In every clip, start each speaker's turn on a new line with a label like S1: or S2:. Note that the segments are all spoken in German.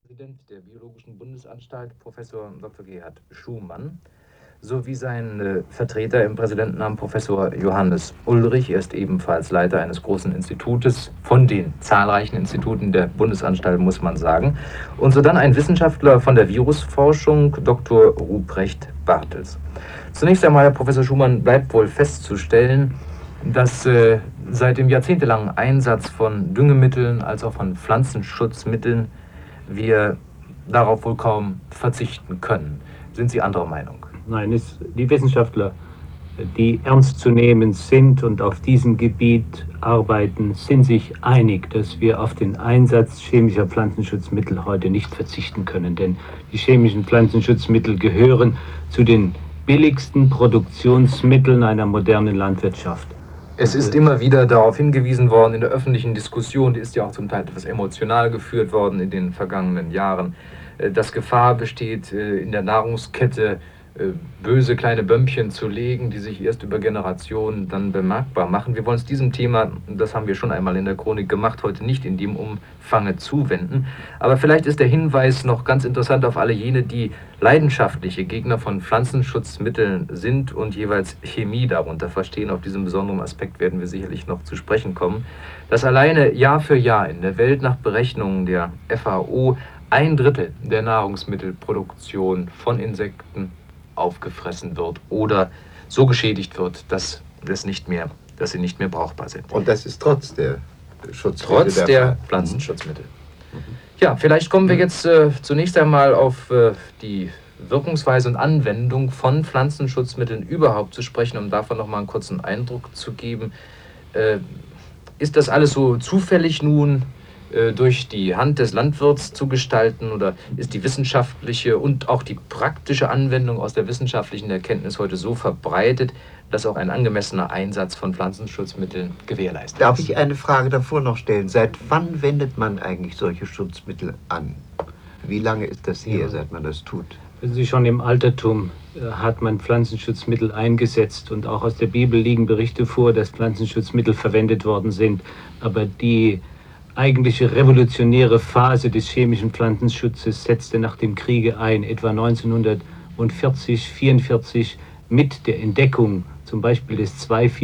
S1: Präsident der Biologischen Bundesanstalt, Professor Dr. Gerhard Schumann, sowie sein Vertreter im Präsidentenamt, Professor Johannes Ulrich. Er ist ebenfalls Leiter eines großen Institutes, von den zahlreichen Instituten der Bundesanstalt, muss man sagen. Und so dann ein Wissenschaftler von der Virusforschung, Dr. Ruprecht Bartels. Zunächst einmal, Herr Professor Schumann, bleibt wohl festzustellen, dass seit dem jahrzehntelangen Einsatz von Düngemitteln als auch von Pflanzenschutzmitteln wir darauf wohl kaum verzichten können. Sind Sie anderer Meinung?
S2: Nein, die Wissenschaftler, die ernst zu nehmen sind und auf diesem Gebiet arbeiten, sind sich einig, dass wir auf den Einsatz chemischer Pflanzenschutzmittel heute nicht verzichten können. Denn die chemischen Pflanzenschutzmittel gehören zu den billigsten Produktionsmitteln einer modernen Landwirtschaft.
S1: Es ist immer wieder darauf hingewiesen worden in der öffentlichen Diskussion, die ist ja auch zum Teil etwas emotional geführt worden in den vergangenen Jahren, dass Gefahr besteht, in der Nahrungskette böse kleine Bömmchen zu legen, die sich erst über Generationen dann bemerkbar machen. Wir wollen uns diesem Thema, das haben wir schon einmal in der Chronik gemacht, heute nicht in dem Umfange zuwenden. Aber vielleicht ist der Hinweis noch ganz interessant auf alle jene, die leidenschaftliche Gegner von Pflanzenschutzmitteln sind und jeweils Chemie darunter verstehen. Auf diesen besonderen Aspekt werden wir sicherlich noch zu sprechen kommen. Dass alleine Jahr für Jahr in der Welt nach Berechnungen der FAO 1/3 der Nahrungsmittelproduktion von Insekten aufgefressen wird oder so geschädigt wird, dass sie nicht mehr brauchbar sind.
S3: Und das ist trotz der Schutzmittel.
S1: Trotz der Pflanzenschutzmittel. Ja, vielleicht kommen wir jetzt zunächst einmal auf die Wirkungsweise und Anwendung von Pflanzenschutzmitteln überhaupt zu sprechen, um davon noch mal einen kurzen Eindruck zu geben. Ist das alles so zufällig nun durch die Hand des Landwirts zu gestalten, oder ist die wissenschaftliche und auch die praktische Anwendung aus der wissenschaftlichen Erkenntnis heute so verbreitet, dass auch ein angemessener Einsatz von Pflanzenschutzmitteln gewährleistet ist?
S3: Darf ich eine Frage davor noch stellen? Seit wann wendet man eigentlich solche Schutzmittel an? Wie lange ist das her, seit man das tut?
S2: Also schon im Altertum hat man Pflanzenschutzmittel eingesetzt, und auch aus der Bibel liegen Berichte vor, dass Pflanzenschutzmittel verwendet worden sind. Aber die eigentliche revolutionäre Phase des chemischen Pflanzenschutzes setzte nach dem Kriege ein, etwa 1940, 1944, mit der Entdeckung zum Beispiel des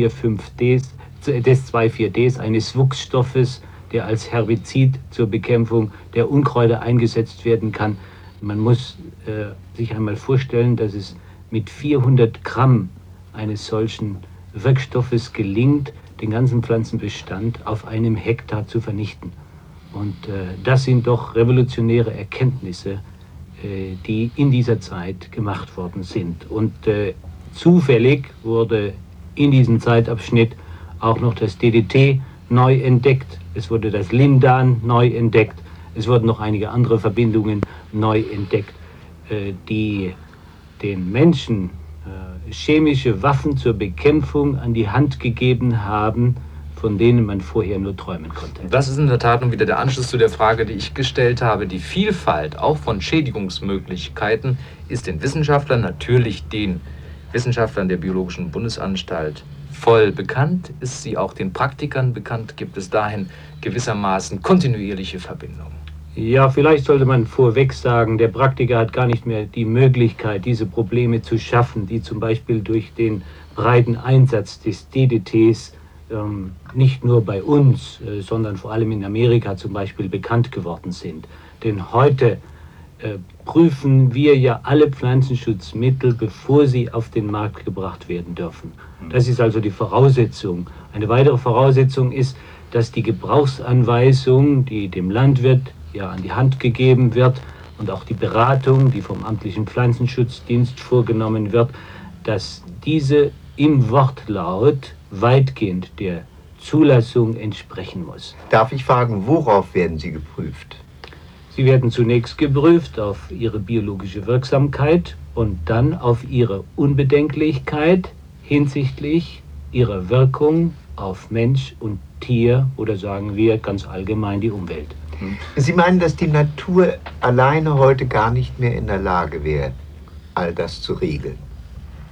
S2: 2,4-Ds, eines Wuchsstoffes, der als Herbizid zur Bekämpfung der Unkräuter eingesetzt werden kann. Man muss sich einmal vorstellen, dass es mit 400 Gramm eines solchen Wirkstoffes gelingt, den ganzen Pflanzenbestand auf einem Hektar zu vernichten. Und das sind doch revolutionäre Erkenntnisse, die in dieser Zeit gemacht worden sind. Und zufällig wurde in diesem Zeitabschnitt auch noch das DDT neu entdeckt. Es wurde das Lindan neu entdeckt. Es wurden noch einige andere Verbindungen neu entdeckt, die den Menschen chemische Waffen zur Bekämpfung an die Hand gegeben haben, von denen man vorher nur träumen konnte.
S1: Das ist in der Tat nun wieder der Anschluss zu der Frage, die ich gestellt habe. Die Vielfalt auch von Schädigungsmöglichkeiten ist den Wissenschaftlern, natürlich den Wissenschaftlern der Biologischen Bundesanstalt, voll bekannt. Ist sie auch den Praktikern bekannt? Gibt es dahin gewissermaßen kontinuierliche Verbindungen?
S2: Ja, vielleicht sollte man vorweg sagen, der Praktiker hat gar nicht mehr die Möglichkeit, diese Probleme zu schaffen, die zum Beispiel durch den breiten Einsatz des DDTs nicht nur bei uns, sondern vor allem in Amerika zum Beispiel bekannt geworden sind. Denn heute prüfen wir ja alle Pflanzenschutzmittel, bevor sie auf den Markt gebracht werden dürfen. Das ist also die Voraussetzung. Eine weitere Voraussetzung ist, dass die Gebrauchsanweisung, die dem Landwirt an die Hand gegeben wird, und auch die Beratung, die vom amtlichen Pflanzenschutzdienst vorgenommen wird, dass diese im Wortlaut weitgehend der Zulassung entsprechen muss.
S3: Darf ich fragen, worauf werden Sie geprüft?
S2: Sie werden zunächst geprüft auf ihre biologische Wirksamkeit und dann auf ihre Unbedenklichkeit hinsichtlich ihrer Wirkung auf Mensch und Tier, oder sagen wir ganz allgemein die Umwelt.
S3: Sie meinen, dass die Natur alleine heute gar nicht mehr in der Lage wäre, all das zu regeln?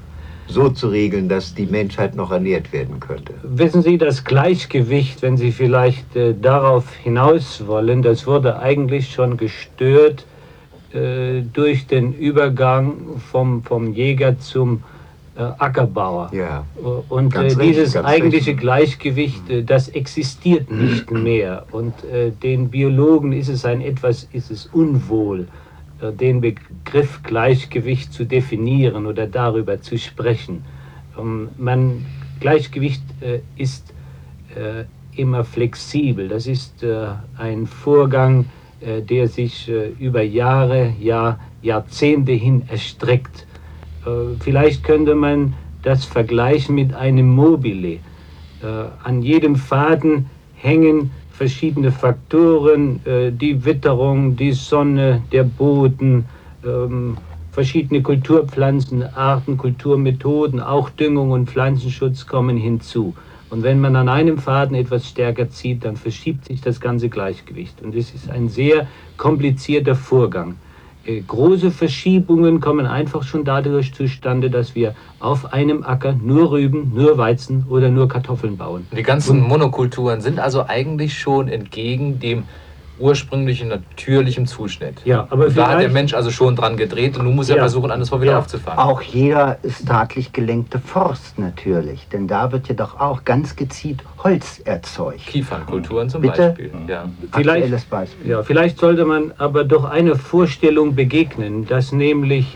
S3: so zu regeln, dass die Menschheit noch ernährt werden könnte?
S2: Wissen Sie, das Gleichgewicht, wenn Sie vielleicht darauf hinaus wollen, das wurde eigentlich schon gestört durch den Übergang vom Jäger zum Ackerbauer.
S3: Ja.
S2: Und dieses eigentliche Gleichgewicht, das existiert nicht mehr. Und den Biologen ist es unwohl, den Begriff Gleichgewicht zu definieren oder darüber zu sprechen. Gleichgewicht ist immer flexibel. Das ist ein Vorgang, der sich über Jahre, Jahrzehnte hin erstreckt. Vielleicht könnte man das vergleichen mit einem Mobile. An jedem Faden hängen verschiedene Faktoren, die Witterung, die Sonne, der Boden, verschiedene Kulturpflanzenarten, Kulturmethoden, auch Düngung und Pflanzenschutz kommen hinzu. Und wenn man an einem Faden etwas stärker zieht, dann verschiebt sich das ganze Gleichgewicht. Und es ist ein sehr komplizierter Vorgang. Große Verschiebungen kommen einfach schon dadurch zustande, dass wir auf einem Acker nur Rüben, nur Weizen oder nur Kartoffeln bauen.
S1: Die ganzen Monokulturen sind also eigentlich schon entgegen dem ursprünglichen natürlichen Zuschnitt.
S2: Ja, aber
S1: da hat der Mensch also schon dran gedreht und nun muss er versuchen, alles mal wieder aufzufangen.
S4: Auch jeder staatlich gelenkte Forst natürlich, denn da wird ja doch auch ganz gezielt Holz erzeugt.
S1: Kiefernkulturen zum
S4: Bitte?
S1: Beispiel. Ja.
S4: Aktuelles Beispiel.
S2: Ja, vielleicht sollte man aber doch einer Vorstellung begegnen, dass nämlich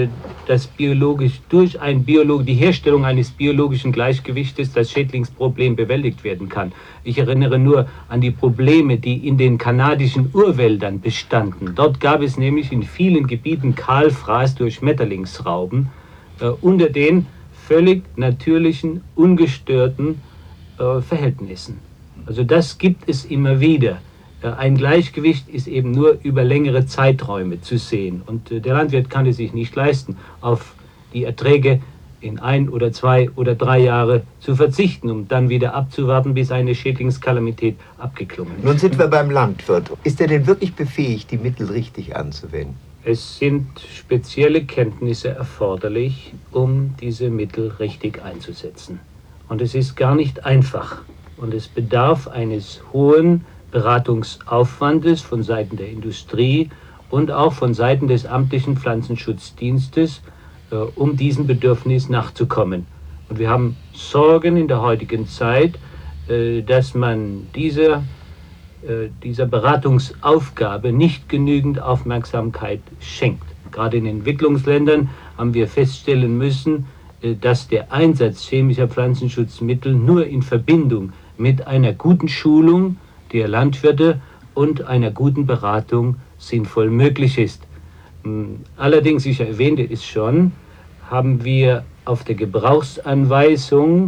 S2: die Herstellung eines biologischen Gleichgewichtes das Schädlingsproblem bewältigt werden kann. Ich erinnere nur an die Probleme, die in den kanadischen Urwäldern bestanden. Dort gab es nämlich in vielen Gebieten Kahlfraß durch Schmetterlingsrauben unter den völlig natürlichen, ungestörten Verhältnissen. Also das gibt es immer wieder. Ein Gleichgewicht ist eben nur über längere Zeiträume zu sehen. Und der Landwirt kann es sich nicht leisten, auf die Erträge in 1 oder 2 oder 3 Jahre zu verzichten, um dann wieder abzuwarten, bis eine Schädlingskalamität abgeklungen ist.
S3: Nun sind wir beim Landwirt. Ist er denn wirklich befähigt, die Mittel richtig anzuwenden?
S2: Es sind spezielle Kenntnisse erforderlich, um diese Mittel richtig einzusetzen. Und es ist gar nicht einfach. Und es bedarf eines hohen Beratungsaufwandes von Seiten der Industrie und auch von Seiten des amtlichen Pflanzenschutzdienstes, um diesem Bedürfnis nachzukommen. Und wir haben Sorgen in der heutigen Zeit, dass man dieser Beratungsaufgabe nicht genügend Aufmerksamkeit schenkt. Gerade in Entwicklungsländern haben wir feststellen müssen, dass der Einsatz chemischer Pflanzenschutzmittel nur in Verbindung mit einer guten Schulung der Landwirte und einer guten Beratung sinnvoll möglich ist. Allerdings, ich erwähnte es schon, haben wir auf der Gebrauchsanweisung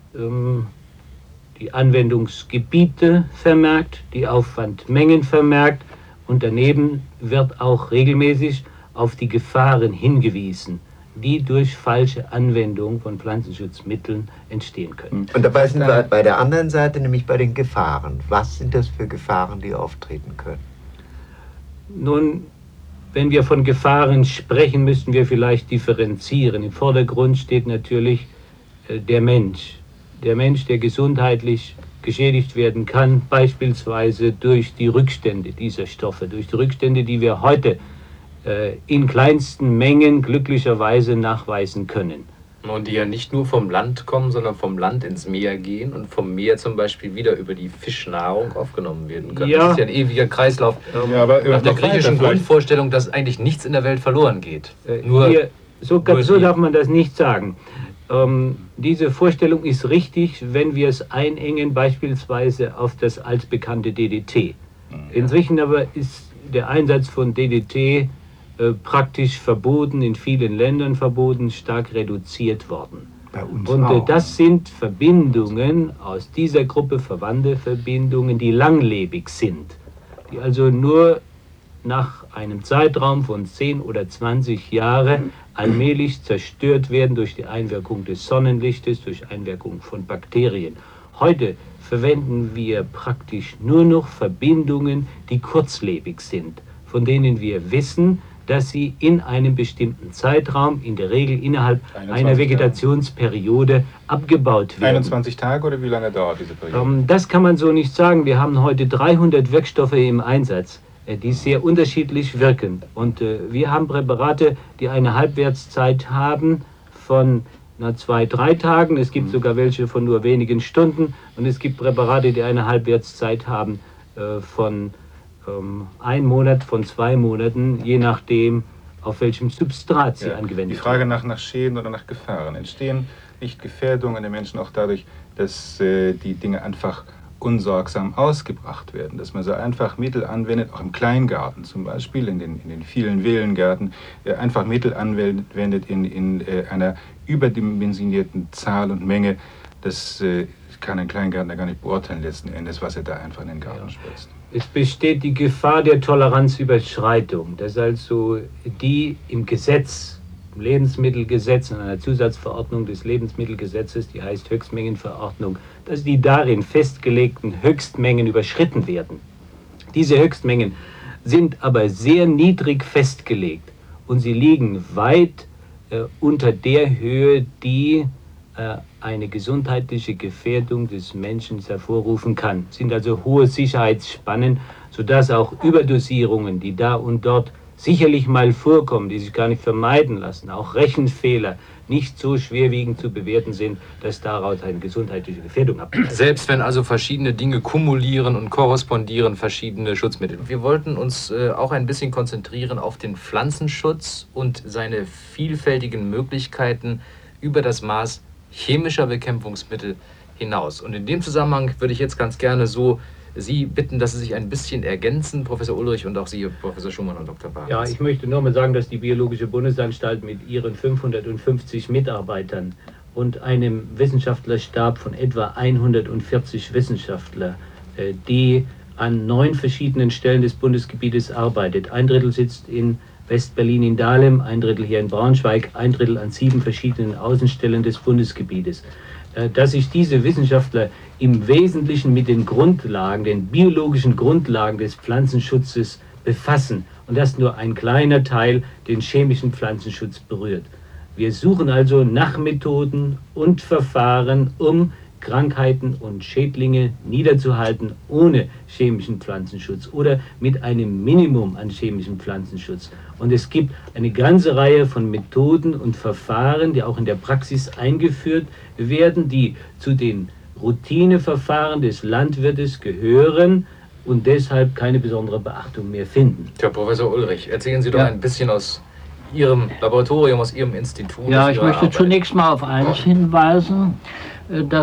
S2: die Anwendungsgebiete vermerkt, die Aufwandmengen vermerkt und daneben wird auch regelmäßig auf die Gefahren hingewiesen, die durch falsche Anwendung von Pflanzenschutzmitteln entstehen können.
S3: Und dabei sind wir bei der anderen Seite, nämlich bei den Gefahren. Was sind das für Gefahren, die auftreten können?
S2: Nun, wenn wir von Gefahren sprechen, müssten wir vielleicht differenzieren. Im Vordergrund steht natürlich der Mensch. Der Mensch, der gesundheitlich geschädigt werden kann, beispielsweise durch die Rückstände dieser Stoffe, durch die Rückstände, die wir heute in kleinsten Mengen glücklicherweise nachweisen können.
S1: Und die ja nicht nur vom Land kommen, sondern vom Land ins Meer gehen und vom Meer zum Beispiel wieder über die Fischnahrung aufgenommen werden können.
S2: Ja.
S1: Das ist ja ein ewiger Kreislauf.
S5: Ja, aber
S1: nach der
S5: noch
S1: griechischen
S5: weiter vielleicht.
S1: Grundvorstellung, dass eigentlich nichts in der Welt verloren geht.
S2: So darf man das nicht sagen. Diese Vorstellung ist richtig, wenn wir es einengen, beispielsweise auf das altbekannte DDT. Inzwischen aber ist der Einsatz von DDT praktisch verboten, in vielen Ländern verboten, stark reduziert worden.
S4: Bei uns
S2: Und
S4: auch.
S2: das sind Verbindungen aus dieser Gruppe, verwandte Verbindungen, die langlebig sind, die also nur nach einem Zeitraum von 10 oder 20 Jahren allmählich zerstört werden durch die Einwirkung des Sonnenlichtes, durch Einwirkung von Bakterien. Heute verwenden wir praktisch nur noch Verbindungen, die kurzlebig sind, von denen wir wissen, dass sie in einem bestimmten Zeitraum, in der Regel innerhalb
S5: 21
S2: einer Vegetationsperiode, abgebaut werden.
S5: 21 Tage oder wie lange dauert diese Periode?
S2: Das kann man so nicht sagen. Wir haben heute 300 Wirkstoffe im Einsatz, die sehr unterschiedlich wirken. Und wir haben Präparate, die eine Halbwertszeit haben von 2, 3 Tagen. Es gibt sogar welche von nur wenigen Stunden. Und es gibt Präparate, die eine Halbwertszeit haben von 1 Monat, von 2 Monaten, je nachdem, auf welchem Substrat sie angewendet werden.
S5: Die Frage nach Schäden oder nach Gefahren. Entstehen nicht Gefährdungen der Menschen auch dadurch, dass die Dinge einfach unsorgsam ausgebracht werden, dass man so einfach Mittel anwendet, auch im Kleingarten zum Beispiel, in den vielen Villengärten, einfach Mittel anwendet in einer überdimensionierten Zahl und Menge, das kann ein Kleingärtner gar nicht beurteilen letzten Endes, was er da einfach in den Garten spritzt.
S2: Es besteht die Gefahr der Toleranzüberschreitung, dass also die im Gesetz, im Lebensmittelgesetz, in einer Zusatzverordnung des Lebensmittelgesetzes, die heißt Höchstmengenverordnung, dass die darin festgelegten Höchstmengen überschritten werden. Diese Höchstmengen sind aber sehr niedrig festgelegt und sie liegen weit unter der Höhe, die eine gesundheitliche Gefährdung des Menschen hervorrufen kann. Es sind also hohe Sicherheitsspannen, sodass auch Überdosierungen, die da und dort sicherlich mal vorkommen, die sich gar nicht vermeiden lassen, auch Rechenfehler, nicht so schwerwiegend zu bewerten sind, dass daraus eine gesundheitliche Gefährdung ableitet.
S1: Selbst wenn also verschiedene Dinge kumulieren und korrespondieren, verschiedene Schutzmittel. Wir wollten uns auch ein bisschen konzentrieren auf den Pflanzenschutz und seine vielfältigen Möglichkeiten über das Maß chemischer Bekämpfungsmittel hinaus. Und in dem Zusammenhang würde ich jetzt ganz gerne Sie bitten, dass Sie sich ein bisschen ergänzen, Professor Ulrich und auch Sie, Professor Schumann und Dr. Bartels.
S2: Ja, ich möchte nur mal sagen, dass die Biologische Bundesanstalt mit ihren 550 Mitarbeitern und einem Wissenschaftlerstab von etwa 140 Wissenschaftlern, die an 9 verschiedenen Stellen des Bundesgebietes arbeitet. 1/3 sitzt in West-Berlin in Dahlem, 1/3 hier in Braunschweig, 1/3 an 7 verschiedenen Außenstellen des Bundesgebietes. Dass sich diese Wissenschaftler im Wesentlichen mit den Grundlagen, den biologischen Grundlagen des Pflanzenschutzes befassen und dass nur ein kleiner Teil den chemischen Pflanzenschutz berührt. Wir suchen also nach Methoden und Verfahren, um Krankheiten und Schädlinge niederzuhalten ohne chemischen Pflanzenschutz oder mit einem Minimum an chemischem Pflanzenschutz. Und es gibt eine ganze Reihe von Methoden und Verfahren, die auch in der Praxis eingeführt werden, die zu den Routineverfahren des Landwirtes gehören und deshalb keine besondere Beachtung mehr finden.
S1: Herr Professor Ulrich, erzählen Sie doch ein bisschen aus Ihrem Laboratorium, aus Ihrem Institut.
S6: Ja, ich möchte zunächst mal auf eines hinweisen. Das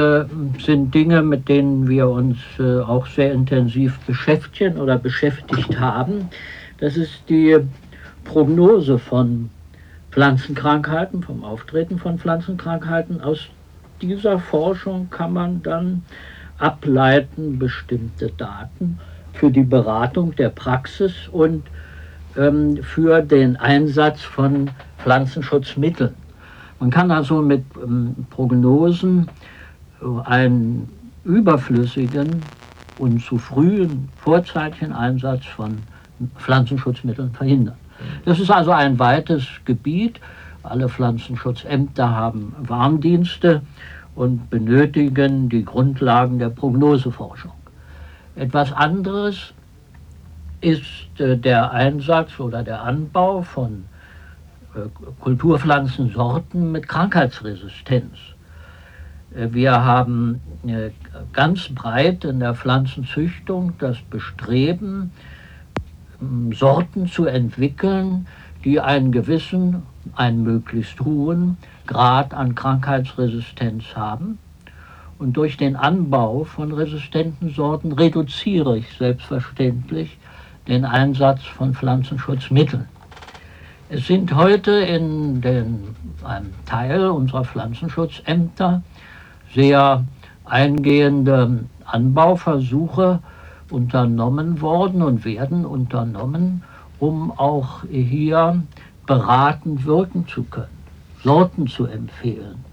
S6: sind Dinge, mit denen wir uns auch sehr intensiv beschäftigen oder beschäftigt haben. Das ist die Prognose von Pflanzenkrankheiten, vom Auftreten von Pflanzenkrankheiten. Aus dieser Forschung kann man dann ableiten bestimmte Daten für die Beratung der Praxis und für den Einsatz von Pflanzenschutzmitteln. Man kann also mit Prognosen einen überflüssigen und zu frühen vorzeitigen Einsatz von Pflanzenschutzmitteln verhindern. Das ist also ein weites Gebiet. Alle Pflanzenschutzämter haben Warndienste und benötigen die Grundlagen der Prognoseforschung. Etwas anderes ist der Einsatz oder der Anbau von Kulturpflanzensorten mit Krankheitsresistenz. Wir haben ganz breit in der Pflanzenzüchtung das Bestreben, Sorten zu entwickeln, die einen möglichst hohen Grad an Krankheitsresistenz haben. Und durch den Anbau von resistenten Sorten reduziere ich selbstverständlich den Einsatz von Pflanzenschutzmitteln. Es sind heute in einem Teil unserer Pflanzenschutzämter sehr eingehende Anbauversuche unternommen worden und werden unternommen, um auch hier beratend wirken zu können, Sorten zu empfehlen,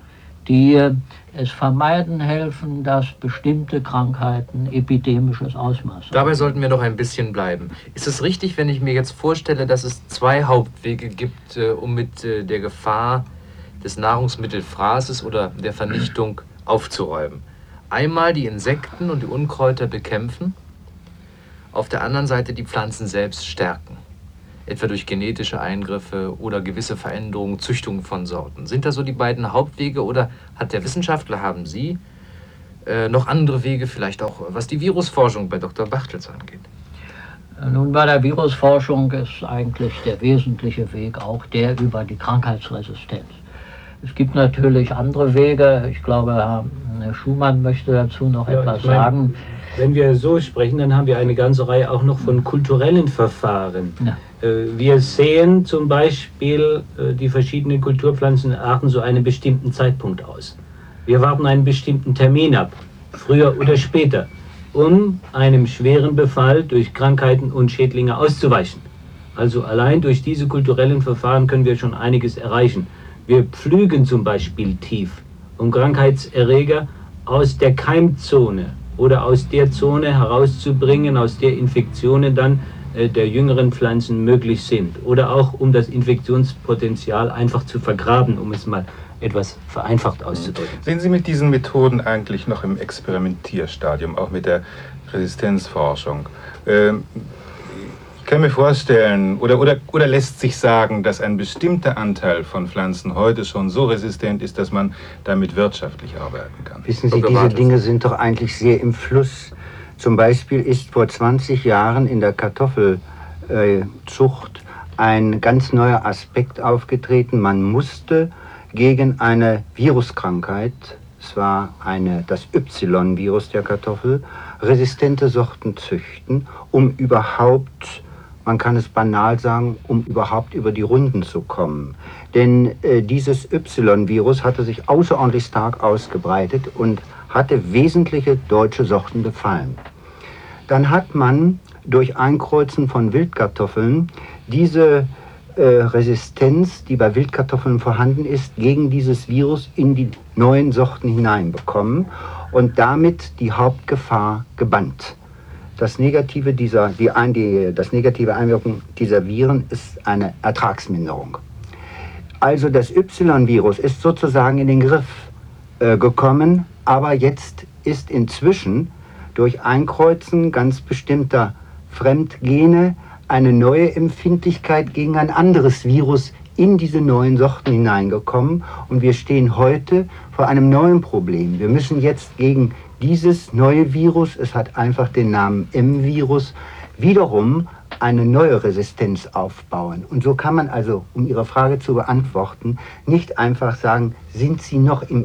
S6: die es vermeiden helfen, dass bestimmte Krankheiten epidemisches Ausmaß haben.
S1: Dabei sollten wir noch ein bisschen bleiben. Ist es richtig, wenn ich mir jetzt vorstelle, dass es zwei Hauptwege gibt, um mit der Gefahr des Nahrungsmittelfraßes oder der Vernichtung aufzuräumen? Einmal die Insekten und die Unkräuter bekämpfen, auf der anderen Seite die Pflanzen selbst stärken, etwa durch genetische Eingriffe oder gewisse Veränderungen, Züchtungen von Sorten. Sind das so die beiden Hauptwege oder hat der Wissenschaftler, haben Sie noch andere Wege, vielleicht auch was die Virusforschung bei Dr. Bartels angeht?
S6: Nun, bei der Virusforschung ist eigentlich der wesentliche Weg auch der über die Krankheitsresistenz. Es gibt natürlich andere Wege. Ich glaube, Herr Schumann möchte dazu noch etwas sagen.
S2: Wenn wir so sprechen, dann haben wir eine ganze Reihe auch noch von kulturellen Verfahren.
S6: Ja.
S2: Wir sehen zum Beispiel die verschiedenen Kulturpflanzenarten zu einem bestimmten Zeitpunkt aus. Wir warten einen bestimmten Termin ab, früher oder später, um einem schweren Befall durch Krankheiten und Schädlinge auszuweichen. Also allein durch diese kulturellen Verfahren können wir schon einiges erreichen. Wir pflügen zum Beispiel tief, um Krankheitserreger aus der Keimzone oder aus der Zone herauszubringen, aus der Infektionen dann der jüngeren Pflanzen möglich sind. Oder auch um das Infektionspotenzial einfach zu vergraben, um es mal etwas vereinfacht auszudrücken.
S5: Sind Sie mit diesen Methoden eigentlich noch im Experimentierstadium, auch mit der Resistenzforschung? Ich kann mir vorstellen, oder lässt sich sagen, dass ein bestimmter Anteil von Pflanzen heute schon so resistent ist, dass man damit wirtschaftlich arbeiten kann?
S4: Wissen Sie, diese Dinge sind doch eigentlich sehr im Fluss. Zum Beispiel ist vor 20 Jahren in der Kartoffelzucht ein ganz neuer Aspekt aufgetreten. Man musste gegen eine Viruskrankheit, es war das Y-Virus der Kartoffel, resistente Sorten züchten, um überhaupt, man kann es banal sagen, um überhaupt über die Runden zu kommen. Denn dieses Y-Virus hatte sich außerordentlich stark ausgebreitet und hatte wesentliche deutsche Sorten befallen. Dann hat man durch Einkreuzen von Wildkartoffeln diese Resistenz, die bei Wildkartoffeln vorhanden ist, gegen dieses Virus in die neuen Sorten hineinbekommen und damit die Hauptgefahr gebannt. Das negative Einwirken dieser Viren ist eine Ertragsminderung. Also das Y-Virus ist sozusagen in den Griff gekommen, aber jetzt ist inzwischen durch Einkreuzen ganz bestimmter Fremdgene eine neue Empfindlichkeit gegen ein anderes Virus in diese neuen Sorten hineingekommen und wir stehen heute vor einem neuen Problem. Wir müssen jetzt gegen dieses neue Virus, es hat einfach den Namen M-Virus, wiederum eine neue Resistenz aufbauen. Und so kann man also, um Ihre Frage zu beantworten, nicht einfach sagen, sind Sie noch im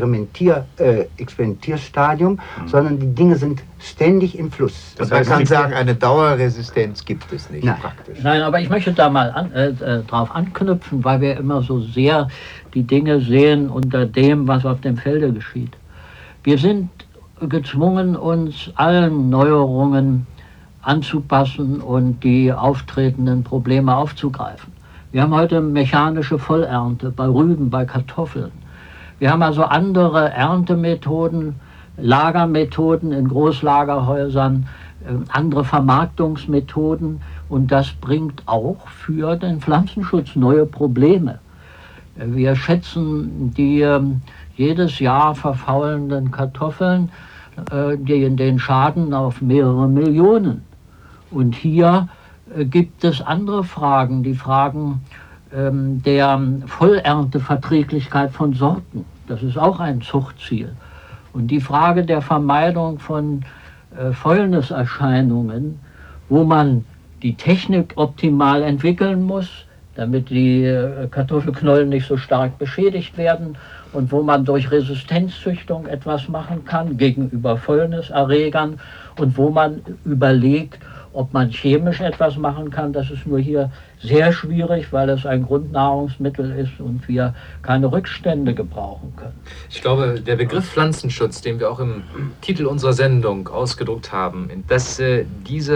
S4: Experimentierstadium, sondern die Dinge sind ständig im Fluss.
S3: Das heißt, man kann sagen, eine Dauerresistenz gibt es nicht praktisch.
S6: Nein, aber ich möchte da mal drauf anknüpfen, weil wir immer so sehr die Dinge sehen unter dem, was auf dem Felde geschieht. Wir sind gezwungen, uns allen Neuerungen anzupassen und die auftretenden Probleme aufzugreifen. Wir haben heute mechanische Vollernte bei Rüben, bei Kartoffeln. Wir haben also andere Erntemethoden, Lagermethoden in Großlagerhäusern, andere Vermarktungsmethoden und das bringt auch für den Pflanzenschutz neue Probleme. Wir schätzen die jedes Jahr verfaulenden Kartoffeln, den Schaden auf mehrere Millionen. Und hier gibt es andere Fragen, die Fragen der Vollernteverträglichkeit von Sorten. Das ist auch ein Zuchtziel. Und die Frage der Vermeidung von Fäulniserscheinungen, wo man die Technik optimal entwickeln muss, damit die Kartoffelknollen nicht so stark beschädigt werden und wo man durch Resistenzzüchtung etwas machen kann gegenüber Fäulniserregern und wo man überlegt, ob man chemisch etwas machen kann. Das ist nur hier sehr schwierig, weil es ein Grundnahrungsmittel ist und wir keine Rückstände gebrauchen können.
S1: Ich glaube, der Begriff Pflanzenschutz, den wir auch im Titel unserer Sendung ausgedruckt haben, dass dieser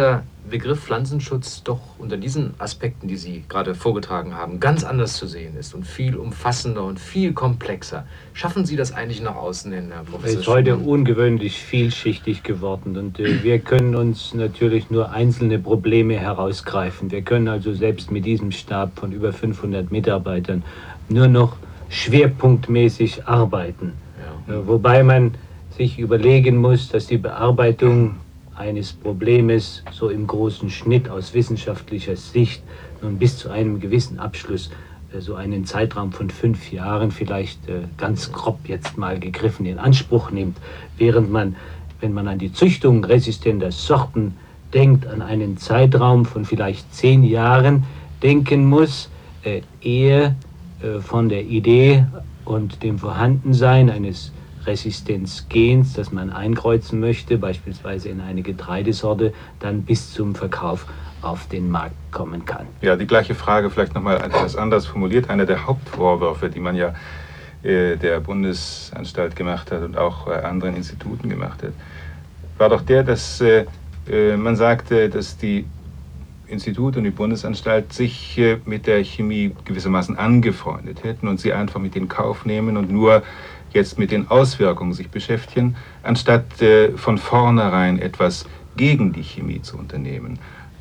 S1: Begriff Pflanzenschutz doch unter diesen Aspekten, die Sie gerade vorgetragen haben, ganz anders zu sehen ist und viel umfassender und viel komplexer. Schaffen Sie das eigentlich nach außen hin, Herr Professor?
S2: Es ist heute
S1: Schumann?
S2: ungewöhnlich vielschichtig geworden und wir können uns natürlich nur einzelne Probleme herausgreifen. Wir können also selbst mit diesem Stab von über 500 Mitarbeitern nur noch schwerpunktmäßig arbeiten.
S1: Ja.
S2: Wobei man sich überlegen muss, dass die Bearbeitung eines Problems so im großen Schnitt aus wissenschaftlicher Sicht nun bis zu einem gewissen Abschluss so einen Zeitraum von 5 Jahren vielleicht ganz grob jetzt mal gegriffen in Anspruch nimmt, während man, wenn man an die Züchtung resistenter Sorten denkt, an einen Zeitraum von vielleicht 10 Jahren denken muss, eher von der Idee und dem Vorhandensein eines Resistenzgens, das man einkreuzen möchte, beispielsweise in eine Getreidesorte, dann bis zum Verkauf auf den Markt kommen kann.
S5: Ja, die gleiche Frage vielleicht nochmal etwas anders formuliert. Einer der Hauptvorwürfe, die man ja der Bundesanstalt gemacht hat und auch anderen Instituten gemacht hat, war doch der, dass man sagte, dass die Institute und die Bundesanstalt sich mit der Chemie gewissermaßen angefreundet hätten und sie einfach mit in Kauf nehmen und nur jetzt mit den Auswirkungen sich beschäftigen, anstatt von vornherein etwas gegen die Chemie zu unternehmen.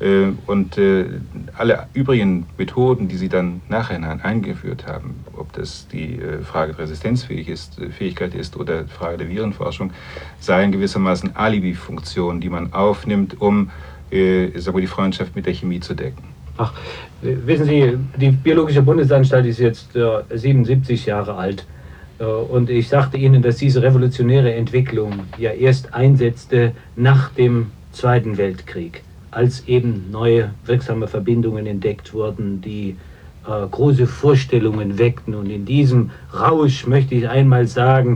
S5: Und alle übrigen Methoden, die sie dann nachhinein eingeführt haben, ob das die Frage der Resistenzfähigkeit ist oder die Frage der Virenforschung, seien gewissermaßen Alibi-Funktionen, die man aufnimmt, um die Freundschaft mit der Chemie zu decken.
S2: Ach, wissen Sie, die Biologische Bundesanstalt ist jetzt 77 Jahre alt. Und ich sagte Ihnen, dass diese revolutionäre Entwicklung ja erst einsetzte nach dem Zweiten Weltkrieg, als eben neue wirksame Verbindungen entdeckt wurden, die große Vorstellungen weckten. Und in diesem Rausch, möchte ich einmal sagen,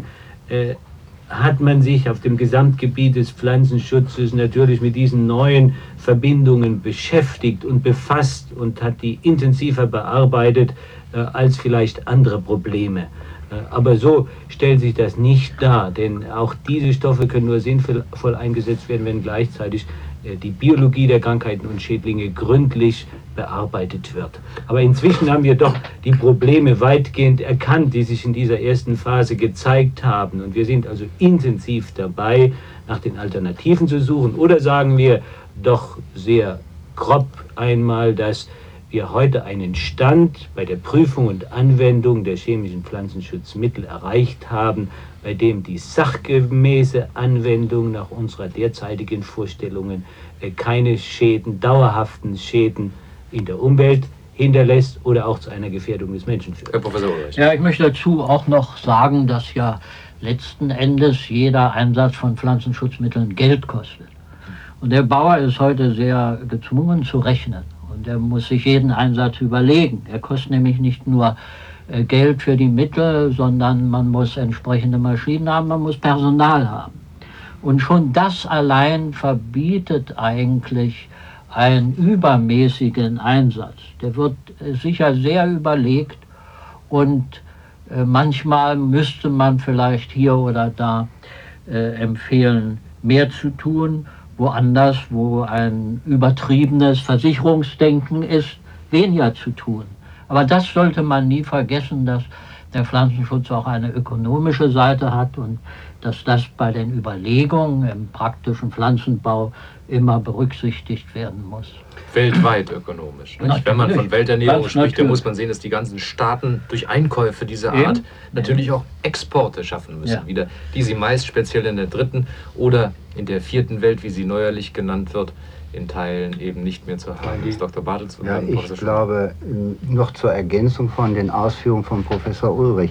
S2: hat man sich auf dem Gesamtgebiet des Pflanzenschutzes natürlich mit diesen neuen Verbindungen beschäftigt und befasst und hat die intensiver bearbeitet als vielleicht andere Probleme. Aber so stellt sich das nicht dar, denn auch diese Stoffe können nur sinnvoll eingesetzt werden, wenn gleichzeitig die Biologie der Krankheiten und Schädlinge gründlich bearbeitet wird. Aber inzwischen haben wir doch die Probleme weitgehend erkannt, die sich in dieser ersten Phase gezeigt haben. Und wir sind also intensiv dabei, nach den Alternativen zu suchen. Oder sagen wir doch sehr grob einmal, dass wir heute einen Stand bei der Prüfung und Anwendung der chemischen Pflanzenschutzmittel erreicht haben, bei dem die sachgemäße Anwendung nach unserer derzeitigen Vorstellungen keine Schäden, dauerhaften Schäden in der Umwelt hinterlässt oder auch zu einer Gefährdung des Menschen führt.
S1: Herr Professor Ulrich.
S6: Ja, ich möchte dazu auch noch sagen, dass ja letzten Endes jeder Einsatz von Pflanzenschutzmitteln Geld kostet. Und der Bauer ist heute sehr gezwungen zu rechnen. Und er muss sich jeden Einsatz überlegen. Er kostet nämlich nicht nur Geld für die Mittel, sondern man muss entsprechende Maschinen haben, man muss Personal haben. Und schon das allein verbietet eigentlich einen übermäßigen Einsatz. Der wird sicher sehr überlegt und manchmal müsste man vielleicht hier oder da empfehlen, mehr zu tun. Woanders, wo ein übertriebenes Versicherungsdenken ist, weniger zu tun. Aber das sollte man nie vergessen, dass der Pflanzenschutz auch eine ökonomische Seite hat und dass das bei den Überlegungen im praktischen Pflanzenbau immer berücksichtigt werden muss.
S1: Weltweit ökonomisch. Nicht? Wenn man von Welternährung spricht, dann muss man sehen, dass die ganzen Staaten durch Einkäufe dieser Art natürlich auch Exporte schaffen müssen, wieder, die sie meist speziell in der dritten oder in der vierten Welt, wie sie neuerlich genannt wird, in Teilen eben nicht mehr zu haben ist. Dr. Bartels.
S4: Ja, ich glaube, noch zur Ergänzung von den Ausführungen von Professor Ulrich.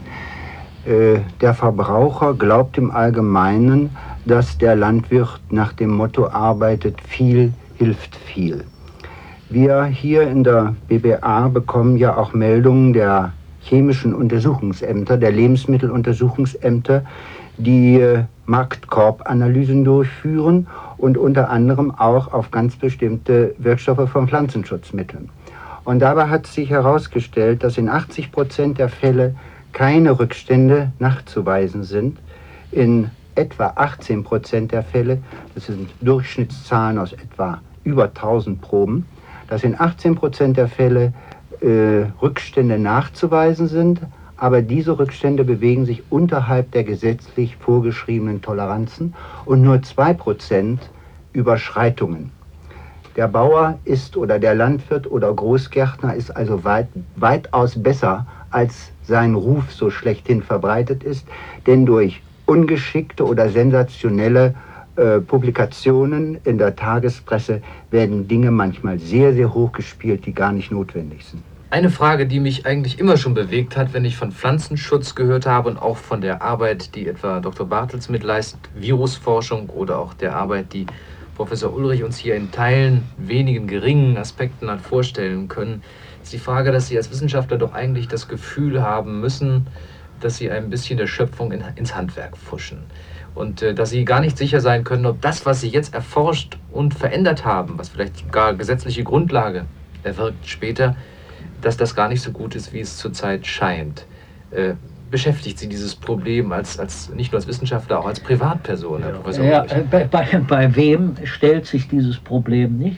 S4: Der Verbraucher glaubt im Allgemeinen, dass der Landwirt nach dem Motto arbeitet, viel hilft viel. Wir hier in der BBA bekommen ja auch Meldungen der chemischen Untersuchungsämter, der Lebensmitteluntersuchungsämter, die Marktkorbanalysen durchführen und unter anderem auch auf ganz bestimmte Wirkstoffe von Pflanzenschutzmitteln. Und dabei hat sich herausgestellt, dass in 80% der Fälle keine Rückstände nachzuweisen sind. In etwa 18% der Fälle, das sind Durchschnittszahlen aus etwa über 1000 Proben, dass in 18% der Fälle Rückstände nachzuweisen sind, aber diese Rückstände bewegen sich unterhalb der gesetzlich vorgeschriebenen Toleranzen und nur 2% Überschreitungen. Der Bauer ist oder der Landwirt oder Großgärtner ist also weitaus besser, als sein Ruf so schlechthin verbreitet ist, denn durch ungeschickte oder sensationelle Publikationen in der Tagespresse werden Dinge manchmal sehr, sehr hoch gespielt, die gar nicht notwendig sind.
S1: Eine Frage, die mich eigentlich immer schon bewegt hat, wenn ich von Pflanzenschutz gehört habe und auch von der Arbeit, die etwa Dr. Bartels mitleistet, Virusforschung oder auch der Arbeit, die Professor Ulrich uns hier in Teilen wenigen geringen Aspekten hat vorstellen können, ist die Frage, dass Sie als Wissenschaftler doch eigentlich das Gefühl haben müssen, dass Sie ein bisschen der Schöpfung ins Handwerk pfuschen. Und dass Sie gar nicht sicher sein können, ob das, was Sie jetzt erforscht und verändert haben, was vielleicht sogar gesetzliche Grundlage erwirkt später, dass das gar nicht so gut ist, wie es zurzeit scheint. Beschäftigt Sie dieses Problem nicht nur als Wissenschaftler, auch als Privatperson, Herr Professor Ulrich?
S6: Bei wem stellt sich dieses Problem nicht?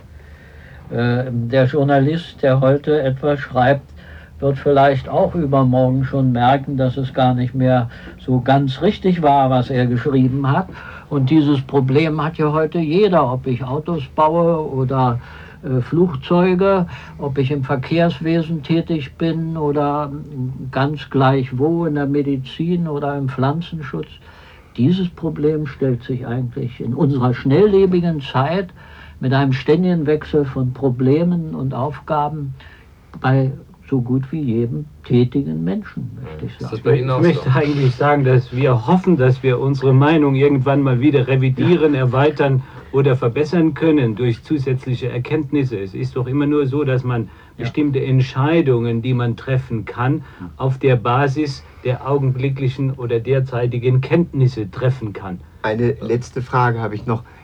S6: Der Journalist, der heute etwas schreibt, wird vielleicht auch übermorgen schon merken, dass es gar nicht mehr so ganz richtig war, was er geschrieben hat. Und dieses Problem hat ja heute jeder, ob ich Autos baue oder Flugzeuge, ob ich im Verkehrswesen tätig bin oder ganz gleich wo, in der Medizin oder im Pflanzenschutz. Dieses Problem stellt sich eigentlich in unserer schnelllebigen Zeit mit einem ständigen Wechsel von Problemen und Aufgaben bei so gut wie jedem tätigen Menschen, möchte ich sagen.
S2: Ich möchte eigentlich sagen, dass wir hoffen, dass wir unsere Meinung irgendwann mal wieder revidieren, erweitern oder verbessern können durch zusätzliche Erkenntnisse. Es ist doch immer nur so, dass man bestimmte Entscheidungen, die man treffen kann, auf der Basis der augenblicklichen oder derzeitigen Kenntnisse treffen kann.
S3: Eine letzte Frage habe ich noch.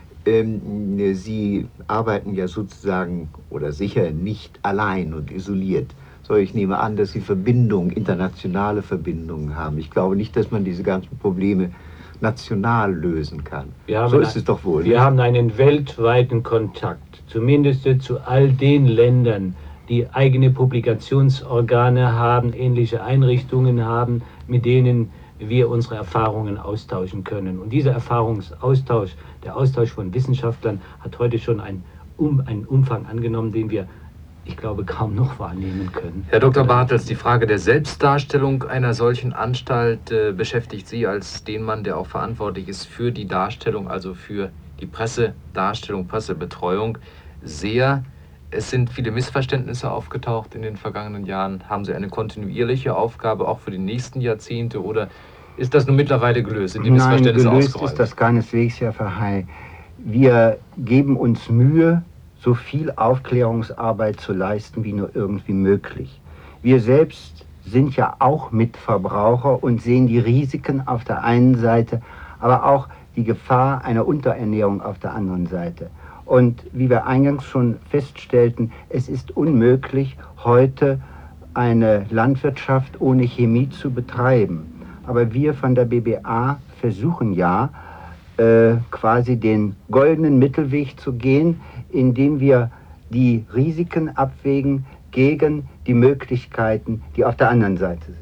S3: Sie arbeiten ja sozusagen oder sicher nicht allein und isoliert. So, ich nehme an, dass Sie Verbindungen, internationale Verbindungen haben. Ich glaube nicht, dass man diese ganzen Probleme national lösen kann. So ist es doch wohl.
S2: Wir haben einen weltweiten Kontakt, zumindest zu all den Ländern, die eigene Publikationsorgane haben, ähnliche Einrichtungen haben, mit denen wir unsere Erfahrungen austauschen können. Und dieser Erfahrungsaustausch, der Austausch von Wissenschaftlern, hat heute schon einen Umfang angenommen, den wir, ich glaube, kaum noch wahrnehmen können.
S1: Herr Dr. Bartels, die Frage der Selbstdarstellung einer solchen Anstalt beschäftigt Sie als den Mann, der auch verantwortlich ist für die Darstellung, also für die Pressedarstellung, Pressebetreuung, sehr. Es sind viele Missverständnisse aufgetaucht in den vergangenen Jahren. Haben Sie eine kontinuierliche Aufgabe auch für die nächsten Jahrzehnte oder ist das nun mittlerweile gelöst? Sind die Missverständnisse
S4: Nein, gelöst
S1: ausgeräumt?
S4: ist das keineswegs, Herr Verhey. Wir geben uns Mühe, so viel Aufklärungsarbeit zu leisten, wie nur irgendwie möglich. Wir selbst sind ja auch Mitverbraucher und sehen die Risiken auf der einen Seite, aber auch die Gefahr einer Unterernährung auf der anderen Seite. Und wie wir eingangs schon feststellten, es ist unmöglich, heute eine Landwirtschaft ohne Chemie zu betreiben. Aber wir von der BBA versuchen ja, quasi den goldenen Mittelweg zu gehen, indem wir die Risiken abwägen gegen die Möglichkeiten, die auf der anderen Seite sind.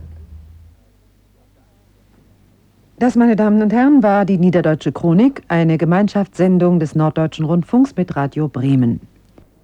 S7: Das, meine Damen und Herren, war die Niederdeutsche Chronik, eine Gemeinschaftssendung des Norddeutschen Rundfunks mit Radio Bremen.